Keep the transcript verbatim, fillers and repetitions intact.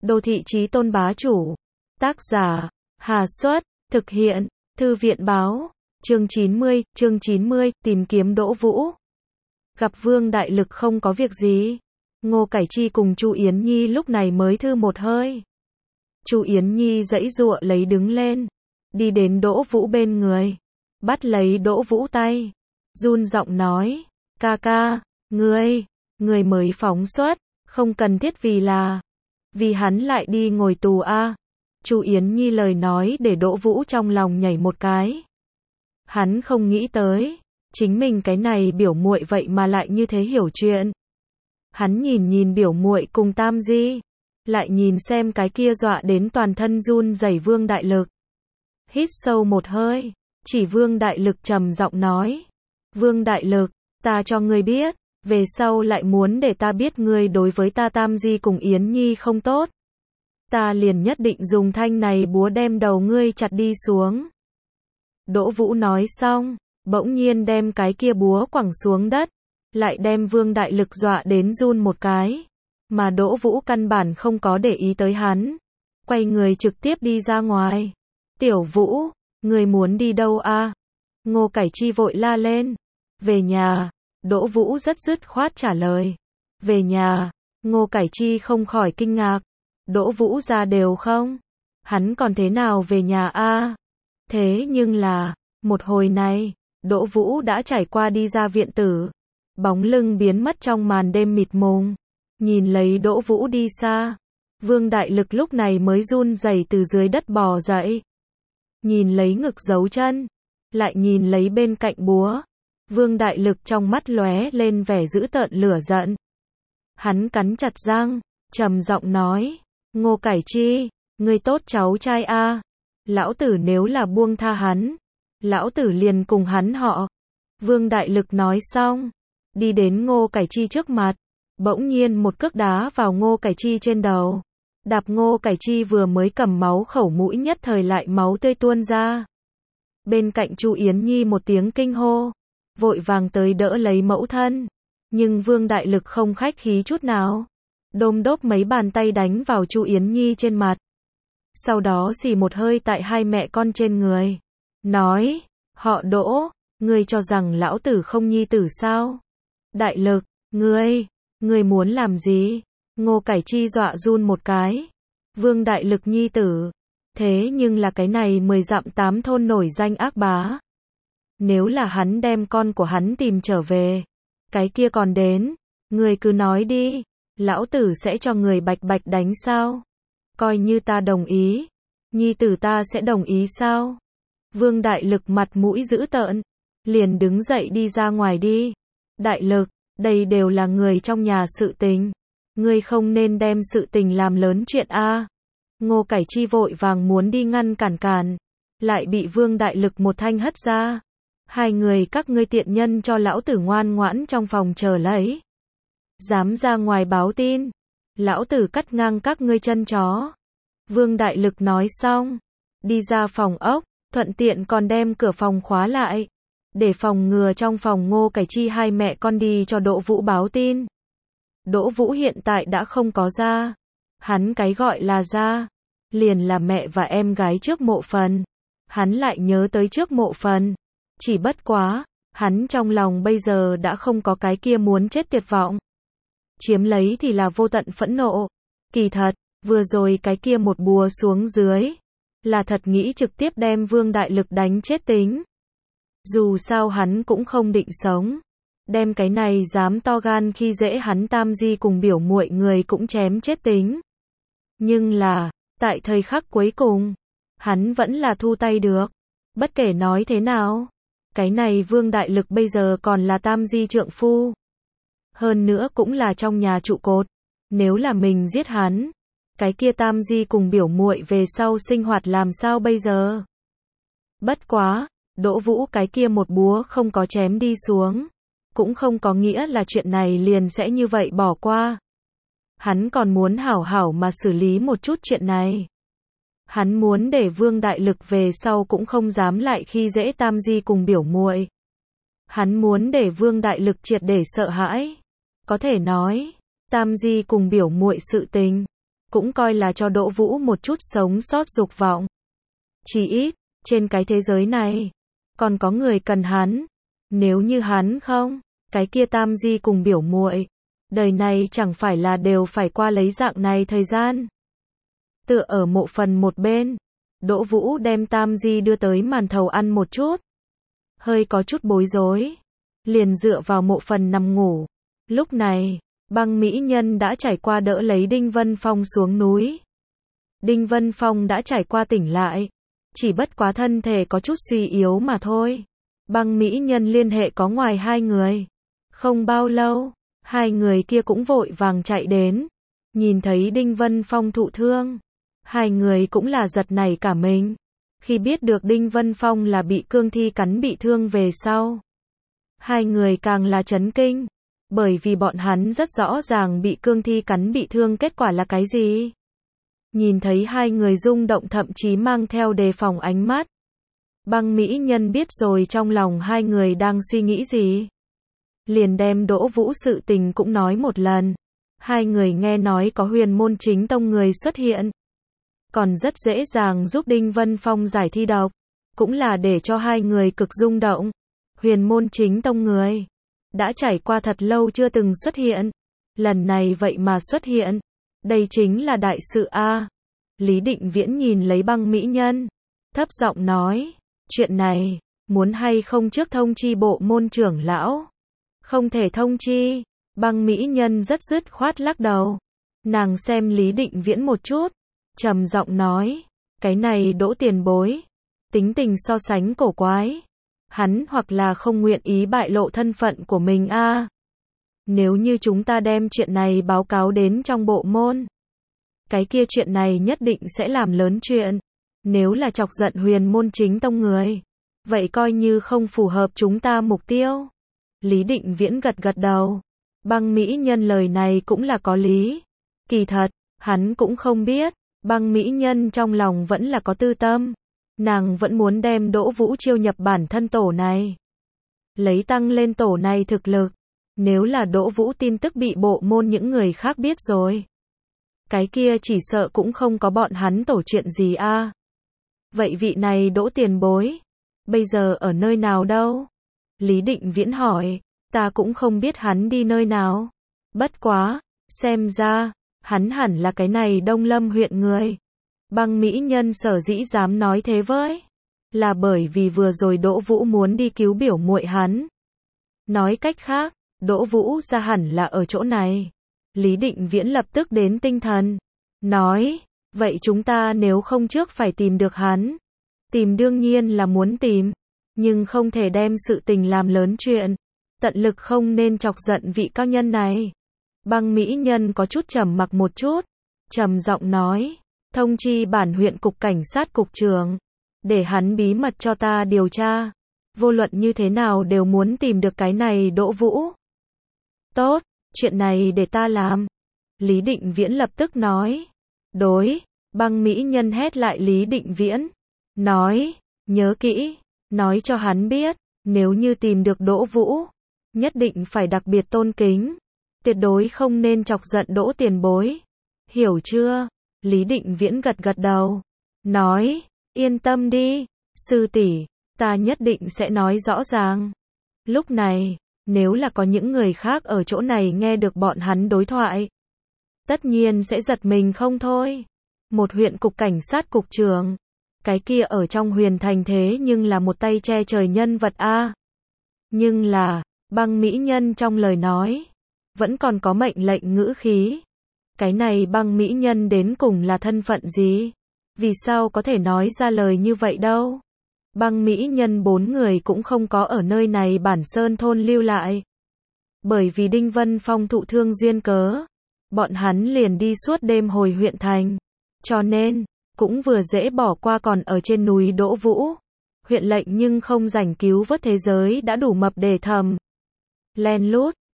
Đô thị chí tôn bá chủ. Tác giả, Hà Xuất, thực hiện, Thư viện báo, chương chín mươi, chương chín mươi, tìm kiếm Đỗ Vũ. Gặp Vương Đại Lực không có việc gì. Ngô Cải Chi cùng Chu Yến Nhi lúc này mới thư một hơi. Chu Yến Nhi giãy giụa lấy đứng lên, đi đến Đỗ Vũ bên người, bắt lấy Đỗ Vũ tay, run giọng nói, ca ca, ngươi, ngươi mới phóng xuất, không cần thiết vì là, vì hắn lại đi ngồi tù a. À. Chu Yến Nhi lời nói để Đỗ Vũ trong lòng nhảy một cái. Hắn không nghĩ tới, chính mình cái này biểu muội vậy mà lại như thế hiểu chuyện. Hắn nhìn nhìn biểu muội cùng Tam Di, lại nhìn xem cái kia dọa đến toàn thân run rẩy Vương Đại Lực. Hít sâu một hơi, chỉ Vương Đại Lực trầm giọng nói, Vương Đại Lực, ta cho ngươi biết, về sau lại muốn để ta biết ngươi đối với ta Tam Di cùng Yến Nhi không tốt, ta liền nhất định dùng thanh này búa đem đầu ngươi chặt đi xuống. Đỗ Vũ nói xong, bỗng nhiên đem cái kia búa quẳng xuống đất, lại đem Vương Đại Lực dọa đến run một cái, mà Đỗ Vũ căn bản không có để ý tới hắn, quay người trực tiếp đi ra ngoài. Tiểu Vũ, ngươi muốn đi đâu a? À? Ngô Cải Chi vội la lên. Về nhà. Đỗ Vũ rất dứt khoát trả lời. Về nhà. Ngô Cải Chi không khỏi kinh ngạc. Đỗ Vũ ra đều không? Hắn còn thế nào về nhà a? À? Thế nhưng là, một hồi này, Đỗ Vũ đã trải qua đi ra viện tử, bóng lưng biến mất trong màn đêm mịt mùng. Nhìn lấy Đỗ Vũ đi xa, Vương Đại Lực lúc này mới run rẩy từ dưới đất bò dậy. Nhìn lấy ngực giấu chân, lại nhìn lấy bên cạnh búa, Vương Đại Lực trong mắt lóe lên vẻ dữ tợn lửa giận. Hắn cắn chặt răng, trầm giọng nói, Ngô Cải Chi, ngươi tốt cháu trai a, à. Lão tử nếu là buông tha hắn, lão tử liền cùng hắn họ. Vương Đại Lực nói xong, đi đến Ngô Cải Chi trước mặt, bỗng nhiên một cước đá vào Ngô Cải Chi trên đầu. Đạp Ngô Cải Chi vừa mới cầm máu khẩu mũi nhất thời lại máu tươi tuôn ra. Bên cạnh Chu Yến Nhi một tiếng kinh hô, vội vàng tới đỡ lấy mẫu thân. Nhưng Vương Đại Lực không khách khí chút nào, đôm đốp mấy bàn tay đánh vào Chu Yến Nhi trên mặt. Sau đó xì một hơi tại hai mẹ con trên người, nói, họ Đỗ, ngươi cho rằng lão tử không nhi tử sao? Đại Lực, ngươi, ngươi muốn làm gì? Ngô Cải Chi dọa run một cái. Vương Đại Lực nhi tử, thế nhưng là cái này mười dặm tám thôn nổi danh ác bá. Nếu là hắn đem con của hắn tìm trở về, cái kia còn đến, người cứ nói đi, lão tử sẽ cho người bạch bạch đánh sao? Coi như ta đồng ý, nhi tử ta sẽ đồng ý sao? Vương Đại Lực mặt mũi dữ tợn, liền đứng dậy đi ra ngoài đi. Đại Lực, đây đều là người trong nhà sự tình, ngươi không nên đem sự tình làm lớn chuyện a. À. Ngô Cải Chi vội vàng muốn đi ngăn cản cản, lại bị Vương Đại Lực một thanh hất ra. Hai người các ngươi tiện nhân cho lão tử ngoan ngoãn trong phòng chờ lấy. Dám ra ngoài báo tin, lão tử cắt ngang các ngươi chân chó. Vương Đại Lực nói xong, đi ra phòng ốc, thuận tiện còn đem cửa phòng khóa lại, để phòng ngừa trong phòng Ngô Cải Chi hai mẹ con đi cho Đỗ Vũ báo tin. Đỗ Vũ hiện tại đã không có gia, hắn cái gọi là gia, liền là mẹ và em gái trước mộ phần. Hắn lại nhớ tới trước mộ phần, chỉ bất quá, hắn trong lòng bây giờ đã không có cái kia muốn chết tuyệt vọng. Chiếm lấy thì là vô tận phẫn nộ. Kỳ thật, vừa rồi cái kia một búa xuống dưới, là thật nghĩ trực tiếp đem Vương Đại Lực đánh chết tính. Dù sao hắn cũng không định sống, đem cái này dám to gan khi dễ hắn Tam Di cùng biểu muội người cũng chém chết tính. Nhưng là, tại thời khắc cuối cùng, hắn vẫn là thu tay được. Bất kể nói thế nào, cái này Vương Đại Lực bây giờ còn là Tam Di trượng phu. Hơn nữa cũng là trong nhà trụ cột. Nếu là mình giết hắn, cái kia Tam Di cùng biểu muội về sau sinh hoạt làm sao bây giờ? Bất quá, Đỗ Vũ cái kia một búa không có chém đi xuống, cũng không có nghĩa là chuyện này liền sẽ như vậy bỏ qua. Hắn còn muốn hảo hảo mà xử lý một chút chuyện này. Hắn muốn để Vương Đại Lực về sau cũng không dám lại khi dễ Tam Di cùng biểu muội. Hắn muốn để Vương Đại Lực triệt để sợ hãi. Có thể nói, Tam Di cùng biểu muội sự tình, cũng coi là cho Đỗ Vũ một chút sống sót dục vọng. Chỉ ít, trên cái thế giới này, còn có người cần hắn. Nếu như hắn không, cái kia Tam Di cùng biểu muội, đời này chẳng phải là đều phải qua lấy dạng này thời gian. Tựa ở mộ phần một bên, Đỗ Vũ đem Tam Di đưa tới màn thầu ăn một chút. Hơi có chút bối rối, liền dựa vào mộ phần nằm ngủ. Lúc này, Băng mỹ nhân đã trải qua đỡ lấy Đinh Vân Phong xuống núi. Đinh Vân Phong đã trải qua tỉnh lại, chỉ bất quá thân thể có chút suy yếu mà thôi. Băng mỹ nhân liên hệ có ngoài hai người. Không bao lâu, hai người kia cũng vội vàng chạy đến. Nhìn thấy Đinh Vân Phong thụ thương, hai người cũng là giật nảy cả mình. Khi biết được Đinh Vân Phong là bị cương thi cắn bị thương về sau, hai người càng là chấn kinh. Bởi vì bọn hắn rất rõ ràng bị cương thi cắn bị thương kết quả là cái gì. Nhìn thấy hai người rung động thậm chí mang theo đề phòng ánh mắt. Băng mỹ nhân biết rồi trong lòng hai người đang suy nghĩ gì. Liền đem Đỗ Vũ sự tình cũng nói một lần. Hai người nghe nói có Huyền Môn Chính Tông người xuất hiện. Còn rất dễ dàng giúp Đinh Vân Phong giải thi độc. Cũng là để cho hai người cực rung động. Huyền Môn Chính Tông người đã trải qua thật lâu chưa từng xuất hiện. Lần này vậy mà xuất hiện. Đây chính là đại sự a. Lý Định Viễn nhìn lấy băng mỹ nhân, thấp giọng nói, chuyện này, muốn hay không trước thông chi bộ môn trưởng lão? Không thể thông chi. Băng mỹ nhân rất dứt khoát lắc đầu. Nàng xem Lý Định Viễn một chút, trầm giọng nói, cái này Đỗ tiền bối, tính tình so sánh cổ quái. Hắn hoặc là không nguyện ý bại lộ thân phận của mình a. Nếu như chúng ta đem chuyện này báo cáo đến trong bộ môn, cái kia chuyện này nhất định sẽ làm lớn chuyện. Nếu là chọc giận Huyền Môn Chính Tông người, vậy coi như không phù hợp chúng ta mục tiêu. Lý Định Viễn gật gật đầu. Băng mỹ nhân lời này cũng là có lý. Kỳ thật, hắn cũng không biết, băng mỹ nhân trong lòng vẫn là có tư tâm. Nàng vẫn muốn đem Đỗ Vũ chiêu nhập bản thân tổ này, lấy tăng lên tổ này thực lực. Nếu là Đỗ Vũ tin tức bị bộ môn những người khác biết rồi, cái kia chỉ sợ cũng không có bọn hắn tổ chuyện gì a. Vậy vị này Đỗ tiền bối, bây giờ ở nơi nào đâu? Lý Định Viễn hỏi, ta cũng không biết hắn đi nơi nào. Bất quá, xem ra, hắn hẳn là cái này Đông Lâm huyện người. Băng mỹ nhân sở dĩ dám nói thế với, là bởi vì vừa rồi Đỗ Vũ muốn đi cứu biểu muội hắn. Nói cách khác, Đỗ Vũ ra hẳn là ở chỗ này. Lý Định Viễn lập tức đến tinh thần, nói, vậy chúng ta nếu không trước phải tìm được hắn. Tìm đương nhiên là muốn tìm, nhưng không thể đem sự tình làm lớn chuyện. Tận lực không nên chọc giận vị cao nhân này. Băng mỹ nhân có chút trầm mặc một chút, trầm giọng nói, thông chi bản huyện cục cảnh sát cục trưởng, để hắn bí mật cho ta điều tra. Vô luận như thế nào đều muốn tìm được cái này Đỗ Vũ. Tốt, chuyện này để ta làm. Lý Định Viễn lập tức nói. Đối, băng mỹ nhân hét lại Lý Định Viễn. Nói, nhớ kỹ, nói cho hắn biết, nếu như tìm được Đỗ Vũ, nhất định phải đặc biệt tôn kính. Tuyệt đối không nên chọc giận Đỗ tiền bối. Hiểu chưa? Lý Định Viễn gật gật đầu. Nói, yên tâm đi, sư tỷ, ta nhất định sẽ nói rõ ràng. Lúc này, nếu là có những người khác ở chỗ này nghe được bọn hắn đối thoại, tất nhiên sẽ giật mình không thôi. Một huyện cục cảnh sát cục trưởng, cái kia ở trong huyền thành thế nhưng là một tay che trời nhân vật a. Nhưng là, băng mỹ nhân trong lời nói, vẫn còn có mệnh lệnh ngữ khí. Cái này băng mỹ nhân đến cùng là thân phận gì? Vì sao có thể nói ra lời như vậy đâu? Băng mỹ nhân bốn người cũng không có ở nơi này bản sơn thôn lưu lại. Bởi vì Đinh Vân Phong thụ thương duyên cớ, bọn hắn liền đi suốt đêm hồi huyện thành. Cho nên, cũng vừa dễ bỏ qua còn ở trên núi Đỗ Vũ. Huyện lệnh nhưng không rảnh cứu vớt thế giới đã đủ mập để thầm. Len lút,